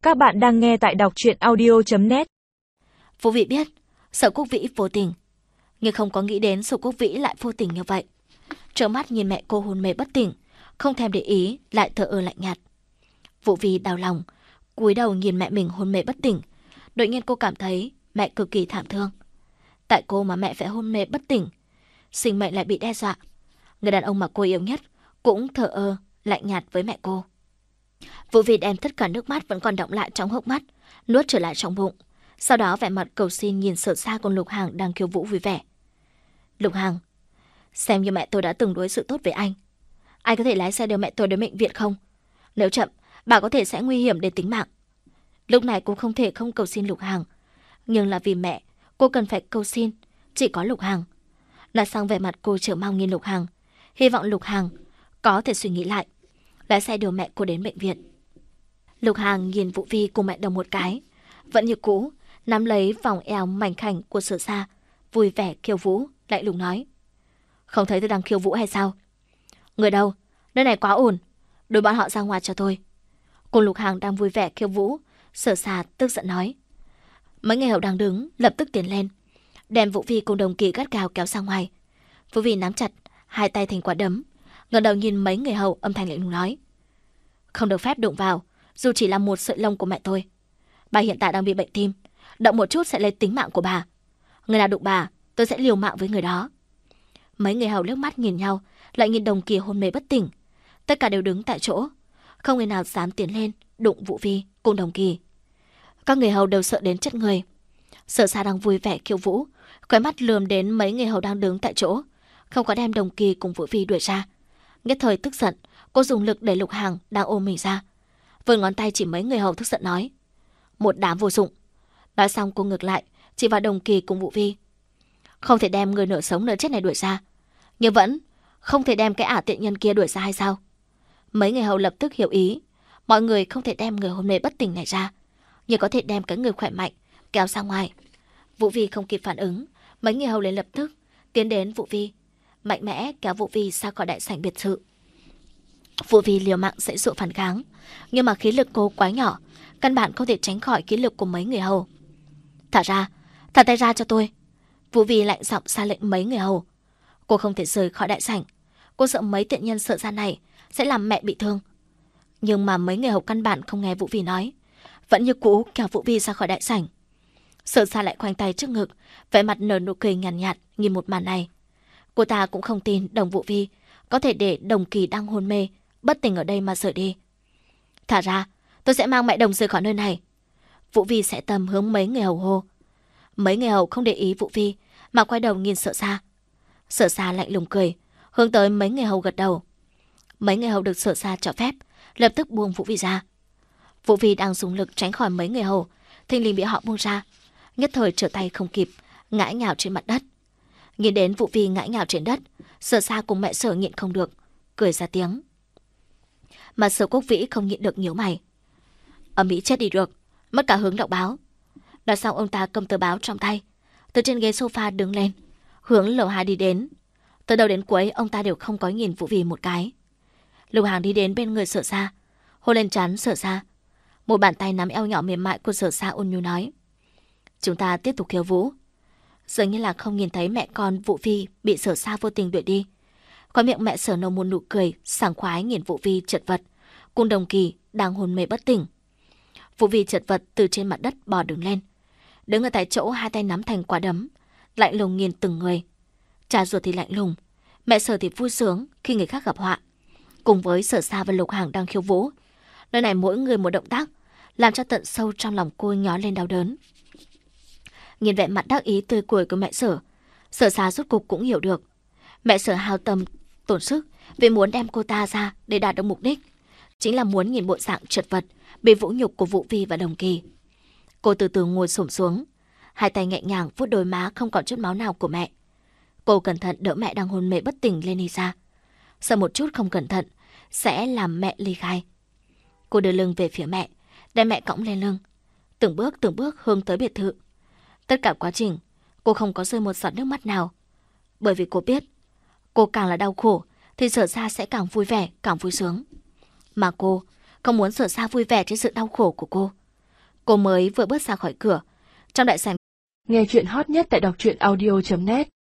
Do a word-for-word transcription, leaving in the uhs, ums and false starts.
Các bạn đang nghe tại đọc truyện audio chấm net. Vũ Vĩ biết Sở Quốc Vĩ vô tình, nhưng không có nghĩ đến Sở Quốc Vĩ lại vô tình như vậy. Trợn mắt nhìn mẹ cô hôn mê bất tỉnh, không thèm để ý, lại thờ ơ lạnh nhạt. Vũ Vĩ đau lòng, cúi đầu nhìn mẹ mình hôn mê bất tỉnh. Đột nhiên cô cảm thấy mẹ cực kỳ thảm thương. Tại cô mà mẹ phải hôn mê bất tỉnh, sinh mệnh lại bị đe dọa. Người đàn ông mà cô yêu nhất cũng thờ ơ, lạnh nhạt với mẹ cô. Vũ Vĩ đem tất cả nước mắt vẫn còn đọng lại trong hốc mắt, nuốt trở lại trong bụng. Sau đó vẻ mặt cầu xin nhìn Sở Sa cùng Lục Hàng đang khiêu vũ vui vẻ. Lục Hàng, xem như mẹ tôi đã từng đối xử tốt với anh. Anh có thể lái xe đưa mẹ tôi đến bệnh viện không? Nếu chậm, bà có thể sẽ nguy hiểm đến tính mạng. Lúc này cô không thể không cầu xin Lục Hàng, nhưng là vì mẹ, cô cần phải cầu xin chỉ có Lục Hàng. Nói xong vẻ mặt cô chờ mong nhìn Lục Hàng, hy vọng Lục Hàng có thể suy nghĩ lại, lái xe đưa mẹ cô đến bệnh viện. Lục Hàng nhìn Vũ Vi cùng mẹ Đồng một cái, vẫn như cũ, nắm lấy vòng eo mảnh khảnh của Sở Sa, vui vẻ khiêu vũ, lại lùng nói: Không thấy tôi đang khiêu vũ hay sao? Người đâu? Nơi này quá ồn, đuổi bọn họ ra ngoài cho tôi. Cùng Lục Hàng đang vui vẻ khiêu vũ, Sở Sa tức giận nói. Mấy người hậu đang đứng lập tức tiến lên, đem Vũ Vi cùng Đồng Kỳ gắt gao kéo ra ngoài. Vũ Vi nắm chặt hai tay thành quả đấm, ngẩng đầu nhìn mấy người hậu, âm thanh lạnh lùng nói: Không được phép đụng vào, dù chỉ là một sợi lông của mẹ tôi. Bà hiện tại đang bị bệnh tim, động một chút sẽ lấy tính mạng của bà. Người nào đụng bà, tôi sẽ liều mạng với người đó. Mấy người hầu liếc mắt nhìn nhau, lại nhìn Đồng Kỳ hôn mê bất tỉnh. Tất cả đều đứng tại chỗ, không người nào dám tiến lên đụng Vũ Vi cùng Đồng Kỳ. Các người hầu đều sợ đến chết người. Sở Sa đang vui vẻ khiêu vũ, khóe mắt lườm đến mấy người hầu đang đứng tại chỗ, không có đem Đồng Kỳ cùng Vũ Vi đuổi ra. Nhất thời tức giận, cô dùng lực đẩy Lục Hàng đang ôm mình ra, vươn ngón tay chỉ mấy người hầu, tức giận nói: Một đám vô dụng. Nói xong cô ngược lại chỉ vào Đồng Kỳ cùng Vũ Vi: Không thể đem người nửa sống nửa chết này đuổi ra, nhưng vẫn không thể đem cái ả tiện nhân kia đuổi ra hay sao? Mấy người hầu lập tức hiểu ý, mọi người không thể đem người hôn mê bất tỉnh này ra, nhưng có thể đem cái người khỏe mạnh kéo ra ngoài. Vũ Vi không kịp phản ứng, mấy người hầu liền lập tức tiến đến Vũ Vi, mạnh mẽ kéo Vũ Vi ra khỏi đại sảnh biệt thự. Vũ Vi liều mạng giãy giụa phản kháng, nhưng mà khí lực cô quá nhỏ, căn bản không thể tránh khỏi khí lực của mấy người hầu. Thả ra, thả tay ra cho tôi. Vũ Vi lạnh giọng ra lệnh mấy người hầu. Cô không thể rời khỏi đại sảnh, cô sợ mấy tiện nhân sợ ra này sẽ làm mẹ bị thương. Nhưng mà mấy người hầu căn bản không nghe Vũ Vi nói, vẫn như cũ kéo Vũ Vi ra khỏi đại sảnh. Sở Sa lại khoanh tay trước ngực, vẻ mặt nở nụ cười nhàn nhạt, nhạt nhìn một màn này. Cô ta cũng không tin Đồng Vũ Vi có thể để Đồng Kỳ đang hôn mê bất tỉnh ở đây mà rời đi. Thả ra, tôi sẽ mang mẹ Đồng rời khỏi nơi này. Vũ Vi sẽ tầm hướng mấy người hầu hô. Mấy người hầu không để ý Vũ Vi mà quay đầu nhìn Sở Sa. Sở Sa lạnh lùng cười, hướng tới mấy người hầu gật đầu. Mấy người hầu được Sở Sa cho phép, lập tức buông Vũ Vi ra. Vũ Vi đang dùng lực tránh khỏi mấy người hầu, thình lình bị họ buông ra, nhất thời trở tay không kịp, ngã nhào trên mặt đất. Nhìn đến Vũ Vi ngã nhào trên đất, Sở Sa cùng mẹ Sở nhịn không được, cười ra tiếng. Mà Sở Quốc Vĩ không nhịn được nhíu mày. Ở Mỹ chết đi được, mất cả hướng đọc báo. Nói xong ông ta cầm tờ báo trong tay, từ trên ghế sofa đứng lên, hướng lầu hai đi đến. Từ đầu đến cuối ông ta đều không có nhìn Vũ Vi một cái. Lục Hàng đi đến bên người Sở Sa, hôn lên trán Sở Sa, một bàn tay nắm eo nhỏ mềm mại của Sở Sa ôn nhu nói: Chúng ta tiếp tục khiêu vũ. Dường như là không nhìn thấy mẹ con Vũ Vi bị Sở Sa vô tình đuổi đi. Khóe miệng mẹ Sở nở một nụ cười sảng khoái nhìn Vũ Vi chật vật cùng Đồng Kỳ đang hôn mê bất tỉnh. Vũ Vi chật vật từ trên mặt đất bò đứng lên, đứng ở tại chỗ, hai tay nắm thành quả đấm, lạnh lùng nhìn từng người. Cha ruột thì lạnh lùng, mẹ Sở thì vui sướng khi người khác gặp họa. Cùng với Sở Sa và Lục Hàng đang khiêu vũ, nơi này mỗi người một động tác, làm cho tận sâu trong lòng cô nhói lên đau đớn. Nhìn vẻ mặt đắc ý tươi cười của mẹ Sở, Sở Sa rốt cục cũng hiểu được mẹ Sở hao tâm tổn sức vì muốn đem cô ta ra để đạt được mục đích, chính là muốn nhìn bộ dạng chật vật bị vũ nhục của Vũ Vi và Đồng Kỳ. Cô từ từ ngồi xổm xuống, hai tay nhẹ nhàng vuốt đôi má không còn chút máu nào của mẹ. Cô cẩn thận đỡ mẹ đang hôn mê bất tỉnh lên đi ra, sợ một chút không cẩn thận sẽ làm mẹ ly khai. Cô đưa lưng về phía mẹ, đem mẹ cõng lên lưng, từng bước từng bước hướng tới biệt thự. Tất cả quá trình cô không có rơi một giọt nước mắt nào, bởi vì cô biết cô càng là đau khổ thì Sở Sa sẽ càng vui vẻ, càng vui sướng. Mà cô không muốn Sở Sa vui vẻ trên sự đau khổ của cô. Cô mới vừa bước ra khỏi cửa. Trong đại sảnh, Nghe chuyện hot nhất tại đọc truyện audio chấm net